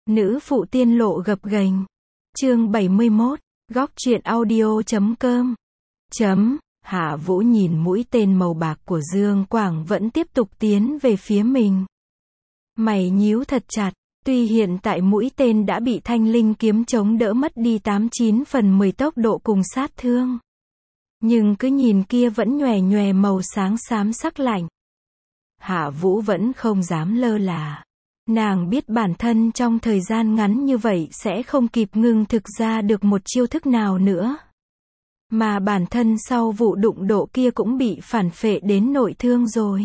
Nữ phụ tiên lộ gập ghềnh. Chương 71, góc truyện audio.com. Hạ Vũ nhìn mũi tên màu bạc của Dương Quảng vẫn tiếp tục tiến về phía mình. Mày nhíu thật chặt, tuy hiện tại mũi tên đã bị thanh linh kiếm chống đỡ mất đi 89 phần 10 tốc độ cùng sát thương. Nhưng cứ nhìn kia vẫn nhòe nhòe màu sáng xám sắc lạnh. Hạ Vũ vẫn không dám lơ là. Nàng biết bản thân trong thời gian ngắn như vậy sẽ không kịp ngưng thực ra được một chiêu thức nào nữa. Mà bản thân sau vụ đụng độ kia cũng bị phản phệ đến nội thương rồi.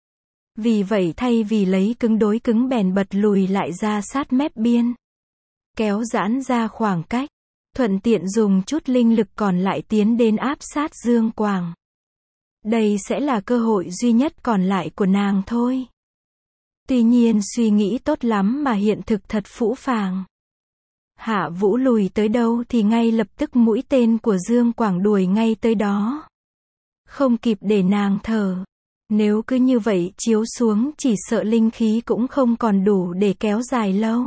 Vì vậy thay vì lấy cứng đối cứng bèn bật lùi lại ra sát mép biên. Kéo giãn ra khoảng cách. Thuận tiện dùng chút linh lực còn lại tiến đến áp sát Dương Quảng. Đây sẽ là cơ hội duy nhất còn lại của nàng thôi. Tuy nhiên suy nghĩ tốt lắm mà hiện thực thật phũ phàng. Hạ Vũ lùi tới đâu thì ngay lập tức mũi tên của Dương Quảng đuổi ngay tới đó. Không kịp để nàng thở. Nếu cứ như vậy chiếu xuống chỉ sợ linh khí cũng không còn đủ để kéo dài lâu.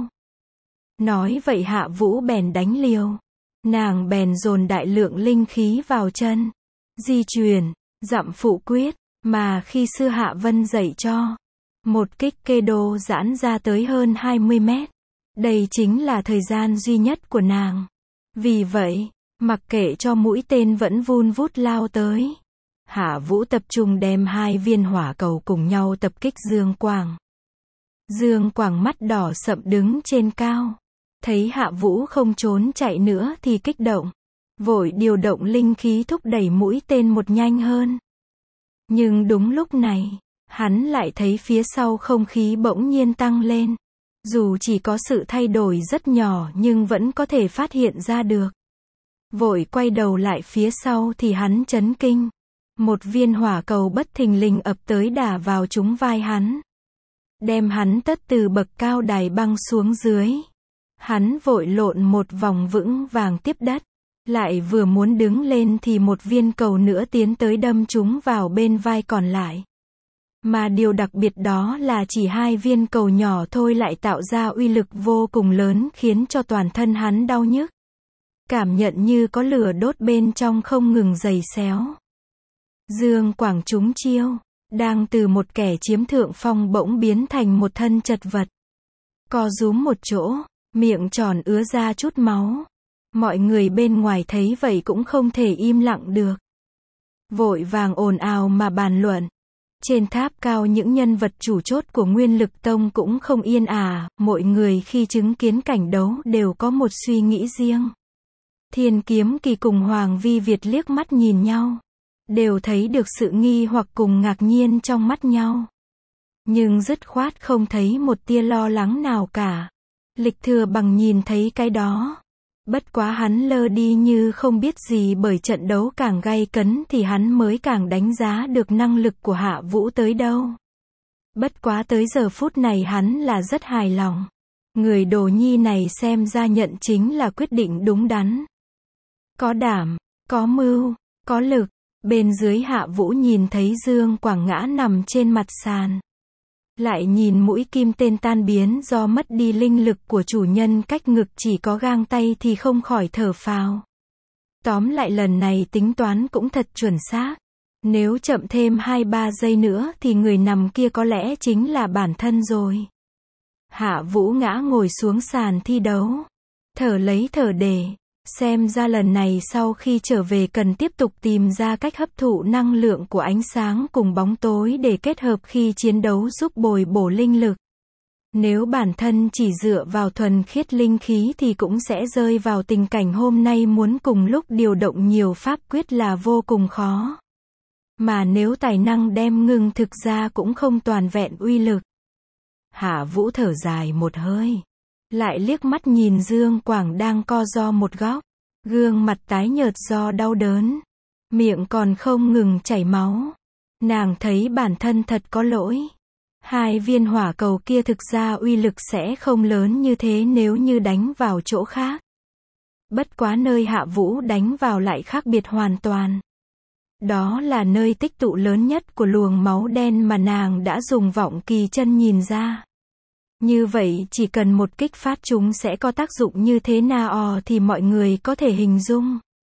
Nói vậy Hạ Vũ bèn đánh liều. Nàng bèn dồn đại lượng linh khí vào chân. Di chuyển, dặm phụ quyết, mà khi sư Hạ Vân dạy cho. Một kích kê đô giãn ra tới hơn 20 mét. Đây chính là thời gian duy nhất của nàng. Vì vậy, mặc kệ cho mũi tên vẫn vun vút lao tới. Hạ Vũ tập trung đem hai viên hỏa cầu cùng nhau tập kích Dương Quảng. Dương Quảng mắt đỏ sậm đứng trên cao. Thấy Hạ Vũ không trốn chạy nữa thì kích động. Vội điều động linh khí thúc đẩy mũi tên một nhanh hơn. Nhưng đúng lúc này, hắn lại thấy phía sau không khí bỗng nhiên tăng lên. Dù chỉ có sự thay đổi rất nhỏ nhưng vẫn có thể phát hiện ra được. Vội quay đầu lại phía sau thì hắn chấn kinh. Một viên hỏa cầu bất thình lình ập tới đả vào trúng vai hắn. Đem hắn tất từ bậc cao đài băng xuống dưới. Hắn vội lộn một vòng vững vàng tiếp đất. Lại vừa muốn đứng lên thì một viên cầu nữa tiến tới đâm trúng vào bên vai còn lại. Mà điều đặc biệt đó là chỉ hai viên cầu nhỏ thôi lại tạo ra uy lực vô cùng lớn khiến cho toàn thân hắn đau nhức. Cảm nhận như có lửa đốt bên trong không ngừng giày xéo. Dương Quảng trúng chiêu, đang từ một kẻ chiếm thượng phong bỗng biến thành một thân chật vật. Co rúm một chỗ, miệng tròn ứa ra chút máu. Mọi người bên ngoài thấy vậy cũng không thể im lặng được. Vội vàng ồn ào mà bàn luận. Trên tháp cao những nhân vật chủ chốt của Nguyên Lực Tông cũng không yên ả, mọi người khi chứng kiến cảnh đấu đều có một suy nghĩ riêng. Thiên Kiếm Kỳ cùng Hoàng Vi Việt liếc mắt nhìn nhau. Đều thấy được sự nghi hoặc cùng ngạc nhiên trong mắt nhau. Nhưng dứt khoát không thấy một tia lo lắng nào cả. Lịch Thừa Bằng nhìn thấy cái đó. Bất quá hắn lơ đi như không biết gì bởi trận đấu càng gay cấn thì hắn mới càng đánh giá được năng lực của Hạ Vũ tới đâu. Bất quá tới giờ phút này hắn là rất hài lòng. Người Đồ Nhi này xem ra nhận chính là quyết định đúng đắn. Có đảm, có mưu, có lực. Bên dưới Hạ Vũ nhìn thấy Dương Quảng ngã nằm trên mặt sàn. Lại nhìn mũi kim tên tan biến do mất đi linh lực của chủ nhân cách ngực chỉ có gang tay thì không khỏi thở phào. Tóm lại lần này tính toán cũng thật chuẩn xác. Nếu chậm thêm 2-3 giây nữa thì người nằm kia có lẽ chính là bản thân rồi. Hạ Vũ ngã ngồi xuống sàn thi đấu. Thở lấy thở để. Xem ra lần này sau khi trở về cần tiếp tục tìm ra cách hấp thụ năng lượng của ánh sáng cùng bóng tối để kết hợp khi chiến đấu giúp bồi bổ linh lực. Nếu bản thân chỉ dựa vào thuần khiết linh khí thì cũng sẽ rơi vào tình cảnh hôm nay muốn cùng lúc điều động nhiều pháp quyết là vô cùng khó. Mà nếu tài năng đem ngưng thực ra cũng không toàn vẹn uy lực. Hạ Vũ thở dài một hơi. Lại liếc mắt nhìn Dương Quảng đang co ro một góc. Gương mặt tái nhợt do đau đớn. Miệng còn không ngừng chảy máu. Nàng thấy bản thân thật có lỗi. Hai viên hỏa cầu kia thực ra uy lực sẽ không lớn như thế nếu như đánh vào chỗ khác. Bất quá nơi Hạ Vũ đánh vào lại khác biệt hoàn toàn. Đó là nơi tích tụ lớn nhất của luồng máu đen mà nàng đã dùng vọng kỳ chân nhìn ra. Như vậy chỉ cần một kích phát chúng sẽ có tác dụng như thế nào thì mọi người có thể hình dung.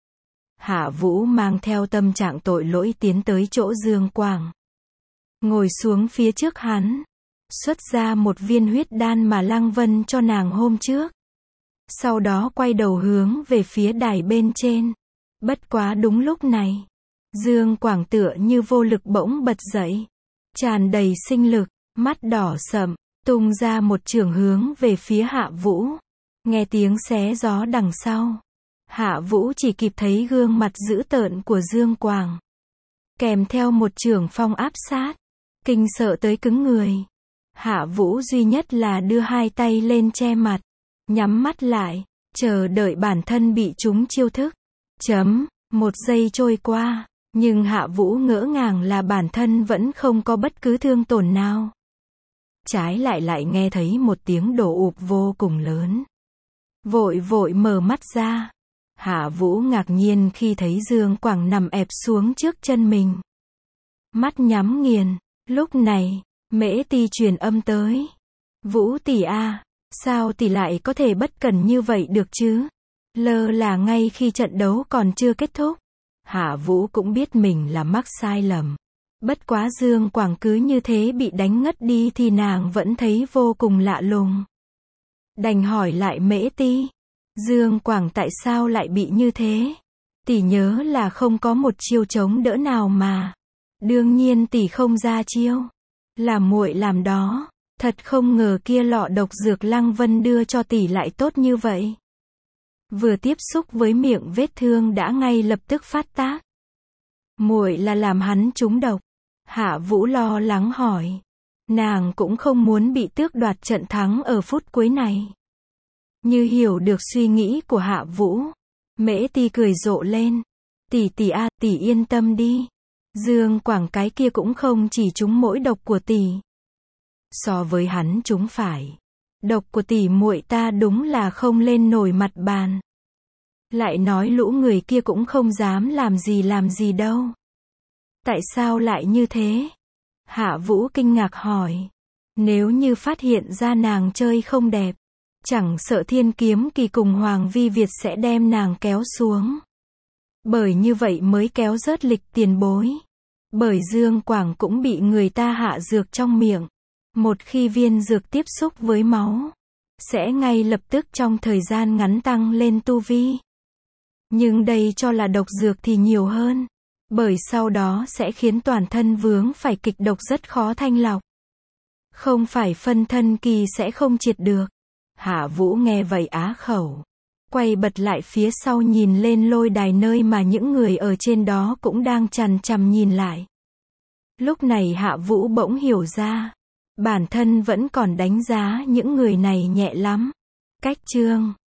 Hạ Vũ mang theo tâm trạng tội lỗi tiến tới chỗ Dương Quảng. Ngồi xuống phía trước hắn. Xuất ra một viên huyết đan mà Lăng Vân cho nàng hôm trước. Sau đó quay đầu hướng về phía đài bên trên. Bất quá đúng lúc này. Dương Quảng tựa như vô lực bỗng bật dậy. Tràn đầy sinh lực, mắt đỏ sậm, tung ra một chưởng hướng về phía Hạ Vũ. Nghe tiếng xé gió đằng sau. Hạ Vũ chỉ kịp thấy gương mặt dữ tợn của Dương Quảng. Kèm theo một chưởng phong áp sát. Kinh sợ tới cứng người. Hạ Vũ duy nhất là đưa hai tay lên che mặt. Nhắm mắt lại, chờ đợi bản thân bị chúng chiêu thức. Một giây trôi qua. Nhưng Hạ Vũ ngỡ ngàng là bản thân vẫn không có bất cứ thương tổn nào. Trái lại nghe thấy một tiếng đổ ụp vô cùng lớn. Vội vội mở mắt ra. Hạ Vũ ngạc nhiên khi thấy Dương Quảng nằm ẹp xuống trước chân mình. Mắt nhắm nghiền. Lúc này, Mễ Ti truyền âm tới. Vũ tỷ à, sao tỷ lại có thể bất cẩn như vậy được chứ? Lơ là ngay khi trận đấu còn chưa kết thúc. Hạ Vũ cũng biết mình là mắc sai lầm. Bất quá Dương Quảng cứ như thế bị đánh ngất đi thì nàng vẫn thấy vô cùng lạ lùng. Đành hỏi lại Mễ Ti. Dương Quảng tại sao lại bị như thế? Tỷ nhớ là không có một chiêu chống đỡ nào mà. Đương nhiên tỷ không ra chiêu. Là muội làm đó. Thật không ngờ kia lọ độc dược Lăng Vân đưa cho tỷ lại tốt như vậy. Vừa tiếp xúc với miệng vết thương đã ngay lập tức phát tác. Muội là làm hắn trúng độc. Hạ Vũ lo lắng hỏi. Nàng cũng không muốn bị tước đoạt trận thắng ở phút cuối này. Như hiểu được suy nghĩ của Hạ Vũ. Mễ Ti cười rộ lên. Tỷ à, tỷ yên tâm đi. Dương Quảng cái kia cũng không chỉ trúng mỗi độc của tỷ. So với hắn trúng phải. Độc của tỷ muội ta đúng là không lên nổi mặt bàn. Lại nói lũ người kia cũng không dám làm gì đâu. Tại sao lại như thế? Hạ Vũ kinh ngạc hỏi. Nếu như phát hiện ra nàng chơi không đẹp, chẳng sợ Thiên Kiếm Kỳ cùng Hoàng Vi Việt sẽ đem nàng kéo xuống. Bởi như vậy mới kéo rớt lịch tiền bối. Bởi Dương Quảng cũng bị người ta hạ dược trong miệng. Một khi viên dược tiếp xúc với máu, sẽ ngay lập tức trong thời gian ngắn tăng lên tu vi. Nhưng đây cho là độc dược thì nhiều hơn. Bởi sau đó sẽ khiến toàn thân vướng phải kịch độc rất khó thanh lọc. Không phải phân thân kỳ sẽ không triệt được. Hạ Vũ nghe vậy á khẩu. Quay bật lại phía sau nhìn lên lôi đài nơi mà những người ở trên đó cũng đang chằm chằm nhìn lại. Lúc này Hạ Vũ bỗng hiểu ra. Bản thân vẫn còn đánh giá những người này nhẹ lắm. Cách chương